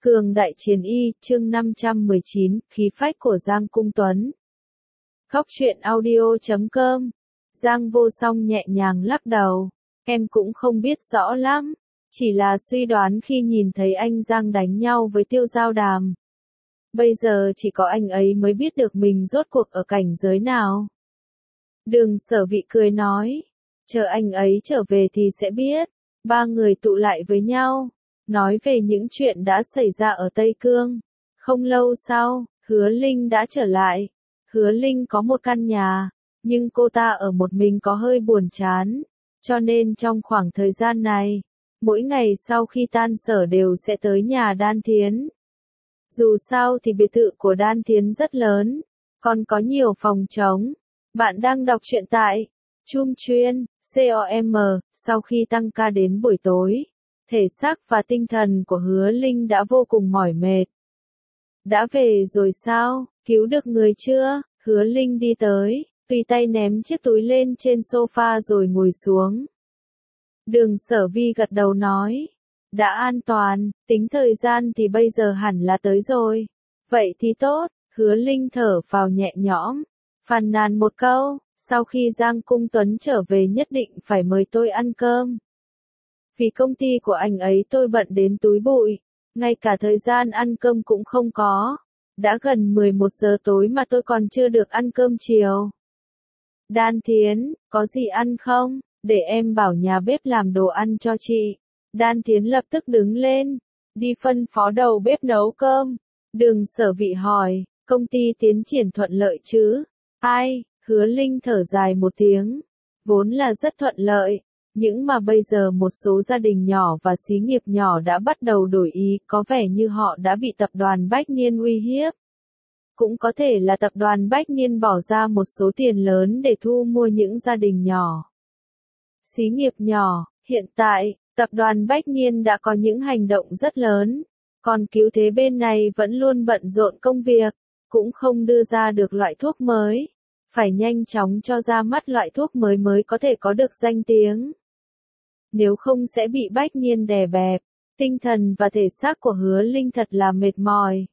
Cường đại chiến y, chương 519, khí phách của Giang Cung Tuấn. Góc truyện audio.com. Giang Vô Song nhẹ nhàng lắc đầu. Em cũng không biết rõ lắm. Chỉ là suy đoán khi nhìn thấy anh Giang đánh nhau với Tiêu Giao Đàm. Bây giờ chỉ có anh ấy mới biết được mình rốt cuộc ở cảnh giới nào. Đường Sở Vị cười nói. Chờ anh ấy trở về thì sẽ biết. Ba người tụ lại với nhau. Nói về những chuyện đã xảy ra ở Tây Cương. Không lâu sau, Hứa Linh đã trở lại. Hứa Linh có một căn nhà, nhưng cô ta ở một mình có hơi buồn chán. Cho nên trong khoảng thời gian này, mỗi ngày sau khi tan sở đều sẽ tới nhà Đan Thiến. Dù sao thì biệt thự của Đan Thiến rất lớn, còn có nhiều phòng trống. Bạn đang đọc truyện tại Chum Chuyên, COM. Sau khi tăng ca đến buổi tối, thể xác và tinh thần của Hứa Linh đã vô cùng mỏi mệt. Đã về rồi sao, cứu được người chưa? Hứa Linh đi tới, tùy tay ném chiếc túi lên trên sofa rồi ngồi xuống. Đường Sở Vi gật đầu nói, đã an toàn, tính thời gian thì bây giờ hẳn là tới rồi. Vậy thì tốt, Hứa Linh thở phào nhẹ nhõm, phàn nàn một câu, sau khi Giang Cung Tuấn trở về nhất định phải mời tôi ăn cơm. Vì công ty của anh ấy tôi bận đến túi bụi, ngay cả thời gian ăn cơm cũng không có. Đã gần 11 giờ tối mà tôi còn chưa được ăn cơm chiều. Đan Thiến, có gì ăn không? Để em bảo nhà bếp làm đồ ăn cho chị. Đan Thiến lập tức đứng lên, đi phân phó đầu bếp nấu cơm. Đường Sở Vị hỏi, công ty tiến triển thuận lợi chứ? Ai? Hứa Linh thở dài một tiếng. Vốn là rất thuận lợi. Nhưng mà bây giờ một số gia đình nhỏ và xí nghiệp nhỏ đã bắt đầu đổi ý, có vẻ như họ đã bị tập đoàn Bách Niên uy hiếp. Cũng có thể là tập đoàn Bách Niên bỏ ra một số tiền lớn để thu mua những gia đình nhỏ. Xí nghiệp nhỏ, hiện tại, tập đoàn Bách Niên đã có những hành động rất lớn, còn Cứu Thế bên này vẫn luôn bận rộn công việc, cũng không đưa ra được loại thuốc mới. Phải nhanh chóng cho ra mắt loại thuốc mới có thể có được danh tiếng. Nếu không sẽ bị Bách Niên đè bẹp, tinh thần và thể xác của Hứa Linh thật là mệt mỏi.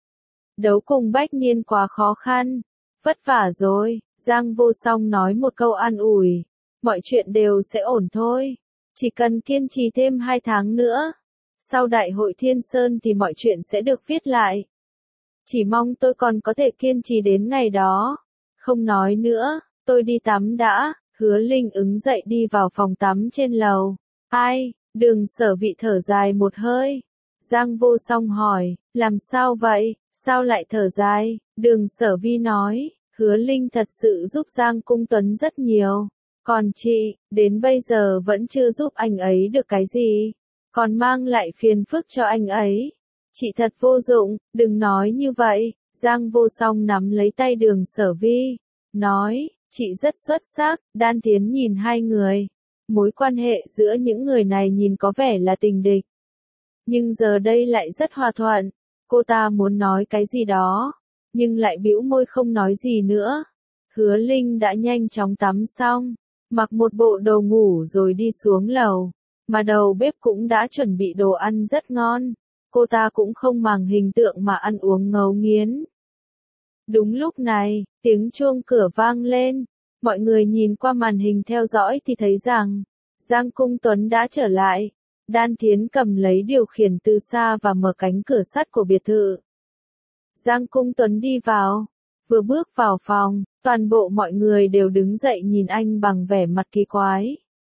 Đấu cùng Bách Niên quá khó khăn, vất vả rồi, Giang Vô Song nói một câu an ủi, mọi chuyện đều sẽ ổn thôi, chỉ cần kiên trì thêm 2 tháng nữa. Sau đại hội Thiên Sơn thì mọi chuyện sẽ được viết lại. Chỉ mong tôi còn có thể kiên trì đến ngày đó. Không nói nữa, tôi đi tắm đã. Hứa Linh ứng dậy đi vào phòng tắm trên lầu. Ai? Đường Sở Vị thở dài một hơi. Giang Vô Song hỏi, làm sao vậy? Sao lại thở dài? Đường Sở Vi nói, Hứa Linh thật sự giúp Giang Cung Tuấn rất nhiều. Còn chị, đến bây giờ vẫn chưa giúp anh ấy được cái gì. Còn mang lại phiền phức cho anh ấy. Chị thật vô dụng, đừng nói như vậy. Giang Vô Song nắm lấy tay Đường Sở Vi, nói, chị rất xuất sắc. Đan Thiến nhìn hai người. Mối quan hệ giữa những người này nhìn có vẻ là tình địch. Nhưng giờ đây lại rất hòa thuận. Cô ta muốn nói cái gì đó, nhưng lại bĩu môi không nói gì nữa. Hứa Linh đã nhanh chóng tắm xong, mặc một bộ đồ ngủ rồi đi xuống lầu. Mà đầu bếp cũng đã chuẩn bị đồ ăn rất ngon. Cô ta cũng không màng hình tượng mà ăn uống ngấu nghiến. Đúng lúc này, tiếng chuông cửa vang lên. Mọi người nhìn qua màn hình theo dõi thì thấy rằng, Giang Cung Tuấn đã trở lại. Đan Thiến cầm lấy điều khiển từ xa và mở cánh cửa sắt của biệt thự. Giang Cung Tuấn đi vào. Vừa bước vào phòng, toàn bộ mọi người đều đứng dậy nhìn anh bằng vẻ mặt kỳ quái.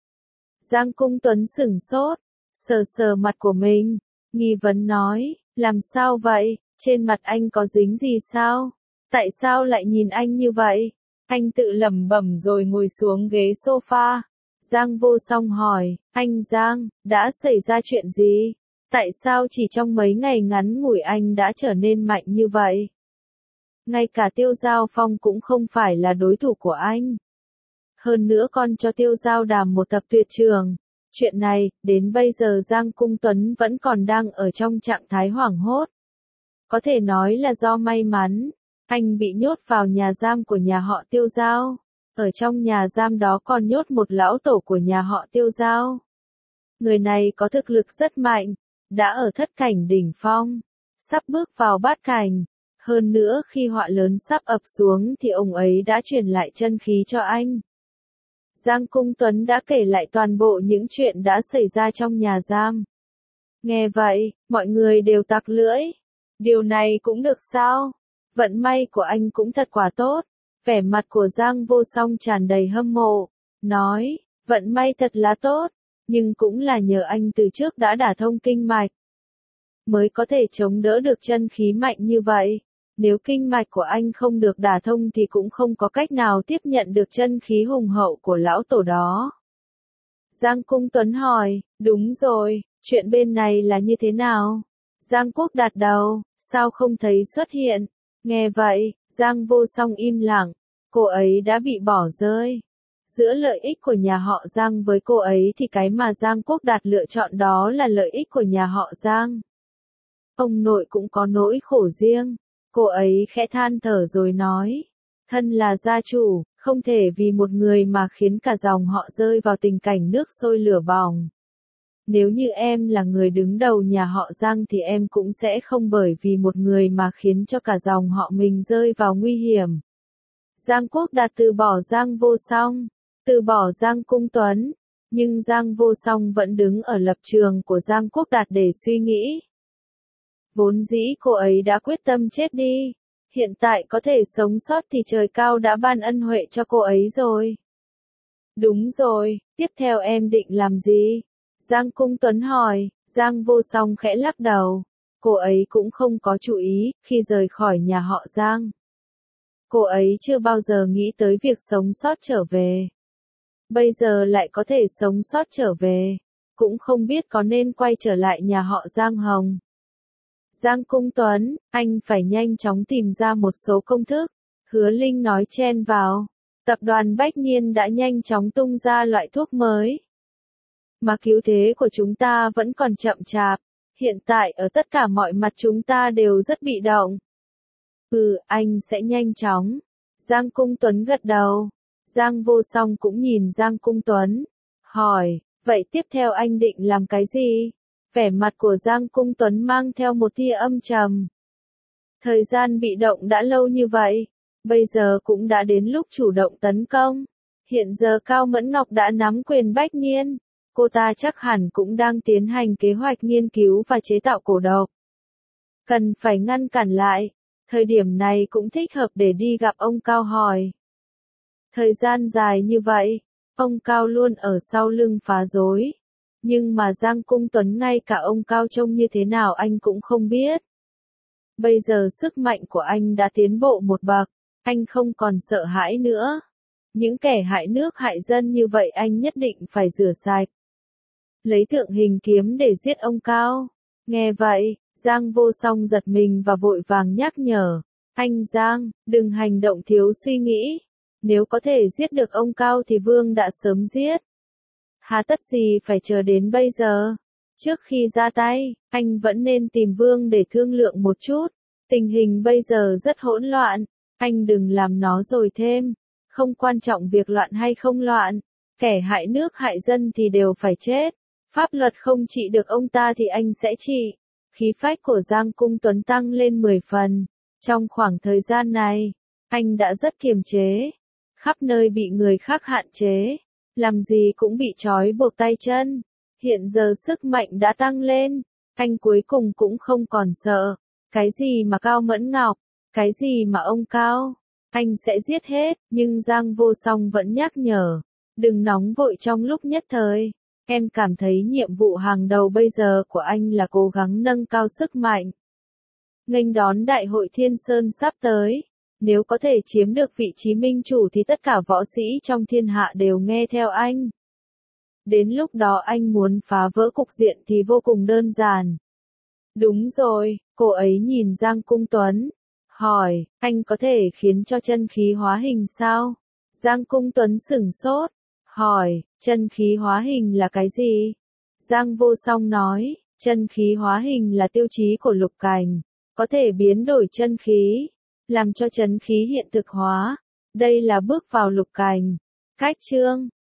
Giang Cung Tuấn sửng sốt, sờ sờ mặt của mình, nghi vấn nói, làm sao vậy, trên mặt anh có dính gì sao? Tại sao lại nhìn anh như vậy? Anh tự lẩm bẩm rồi ngồi xuống ghế sofa. Giang Vô Song hỏi, anh Giang, đã xảy ra chuyện gì? Tại sao chỉ trong mấy ngày ngắn ngủi anh đã trở nên mạnh như vậy? Ngay cả Tiêu Giao Phong cũng không phải là đối thủ của anh. Hơn nữa còn cho Tiêu Giao Đàm một tập tuyệt trường. Chuyện này, đến bây giờ Giang Cung Tuấn vẫn còn đang ở trong trạng thái hoảng hốt. Có thể nói là do may mắn, anh bị nhốt vào nhà giam của nhà họ Tiêu Giao. Ở trong nhà giam đó còn nhốt một lão tổ của nhà họ Tiêu Giao. Người này có thực lực rất mạnh, đã ở thất cảnh đỉnh phong, sắp bước vào bát cảnh. Hơn nữa khi họa lớn sắp ập xuống thì ông ấy đã truyền lại chân khí cho anh. Giang Cung Tuấn đã kể lại toàn bộ những chuyện đã xảy ra trong nhà giam. Nghe vậy, mọi người đều tặc lưỡi. Điều này cũng được sao? Vận may của anh cũng thật quả tốt. Vẻ mặt của Giang Vô Song tràn đầy hâm mộ, nói, vận may thật là tốt, nhưng cũng là nhờ anh từ trước đã đả thông kinh mạch, mới có thể chống đỡ được chân khí mạnh như vậy. Nếu kinh mạch của anh không được đả thông thì cũng không có cách nào tiếp nhận được chân khí hùng hậu của lão tổ đó. Giang Cung Tuấn hỏi, đúng rồi, chuyện bên này là như thế nào? Giang Quốc Đạt đầu, sao không thấy xuất hiện? Nghe vậy, Giang Vô Song im lặng, cô ấy đã bị bỏ rơi. Giữa lợi ích của nhà họ Giang với cô ấy thì cái mà Giang Quốc Đạt lựa chọn đó là lợi ích của nhà họ Giang. Ông nội cũng có nỗi khổ riêng. Cô ấy khẽ than thở rồi nói, thân là gia chủ, không thể vì một người mà khiến cả dòng họ rơi vào tình cảnh nước sôi lửa bỏng. Nếu như em là người đứng đầu nhà họ Giang thì em cũng sẽ không bởi vì một người mà khiến cho cả dòng họ mình rơi vào nguy hiểm. Giang Quốc Đạt từ bỏ Giang Vô Song, từ bỏ Giang Cung Tuấn, nhưng Giang Vô Song vẫn đứng ở lập trường của Giang Quốc Đạt để suy nghĩ. Vốn dĩ cô ấy đã quyết tâm chết đi, hiện tại có thể sống sót thì trời cao đã ban ân huệ cho cô ấy rồi. Đúng rồi, tiếp theo em định làm gì? Giang Cung Tuấn hỏi. Giang Vô Song khẽ lắc đầu, cô ấy cũng không có chú ý khi rời khỏi nhà họ Giang. Cô ấy chưa bao giờ nghĩ tới việc sống sót trở về. Bây giờ lại có thể sống sót trở về, cũng không biết có nên quay trở lại nhà họ Giang Hồng. Giang Cung Tuấn, anh phải nhanh chóng tìm ra một số công thức. Hứa Linh nói chen vào. Tập đoàn Bách Nhiên đã nhanh chóng tung ra loại thuốc mới. Mà cứu thế của chúng ta vẫn còn chậm chạp. Hiện tại ở tất cả mọi mặt chúng ta đều rất bị động. Anh sẽ nhanh chóng. Giang Cung Tuấn gật đầu. Giang Vô Song cũng nhìn Giang Cung Tuấn. Hỏi, vậy tiếp theo anh định làm cái gì? Vẻ mặt của Giang Cung Tuấn mang theo một tia âm trầm. Thời gian bị động đã lâu như vậy, bây giờ cũng đã đến lúc chủ động tấn công. Hiện giờ Cao Mẫn Ngọc đã nắm quyền Bách Nhiên, cô ta chắc hẳn cũng đang tiến hành kế hoạch nghiên cứu và chế tạo cổ độc. Cần phải ngăn cản lại, thời điểm này cũng thích hợp để đi gặp ông Cao hỏi. Thời gian dài như vậy, ông Cao luôn ở sau lưng phá rối. Nhưng mà Giang Cung Tuấn ngay cả ông Cao trông như thế nào anh cũng không biết. Bây giờ sức mạnh của anh đã tiến bộ một bậc, anh không còn sợ hãi nữa. Những kẻ hại nước hại dân như vậy anh nhất định phải rửa sạch. Lấy Thượng Hình kiếm để giết ông Cao. Nghe vậy, Giang Vô Song giật mình và vội vàng nhắc nhở. Anh Giang, đừng hành động thiếu suy nghĩ. Nếu có thể giết được ông Cao thì Vương đã sớm giết. Hà tất gì phải chờ đến bây giờ? Trước khi ra tay, anh vẫn nên tìm Vương để thương lượng một chút. Tình hình bây giờ rất hỗn loạn, anh đừng làm nó rồi thêm. Không quan trọng việc loạn hay không loạn, kẻ hại nước hại dân thì đều phải chết. Pháp luật không trị được ông ta thì anh sẽ trị. Khí phách của Giang Cung Tuấn tăng lên 10 phần. Trong khoảng thời gian này, anh đã rất kiềm chế. Khắp nơi bị người khác hạn chế. Làm gì cũng bị trói buộc tay chân. Hiện giờ sức mạnh đã tăng lên. Anh cuối cùng cũng không còn sợ. Cái gì mà Cao Mẫn Ngọc, cái gì mà ông Cao, anh sẽ giết hết. Nhưng Giang Vô Song vẫn nhắc nhở, đừng nóng vội trong lúc nhất thời. Em cảm thấy nhiệm vụ hàng đầu bây giờ của anh là cố gắng nâng cao sức mạnh. Nghênh đón Đại hội Thiên Sơn sắp tới. Nếu có thể chiếm được vị trí minh chủ thì tất cả võ sĩ trong thiên hạ đều nghe theo anh. Đến lúc đó anh muốn phá vỡ cục diện thì vô cùng đơn giản. Đúng rồi, cô ấy nhìn Giang Cung Tuấn. Hỏi, anh có thể khiến cho chân khí hóa hình sao? Giang Cung Tuấn sửng sốt. Hỏi, chân khí hóa hình là cái gì? Giang Vô Song nói, chân khí hóa hình là tiêu chí của lục cảnh. Có thể biến đổi chân khí, làm cho chân khí hiện thực hóa. Đây là bước vào lục cảnh. Cách chương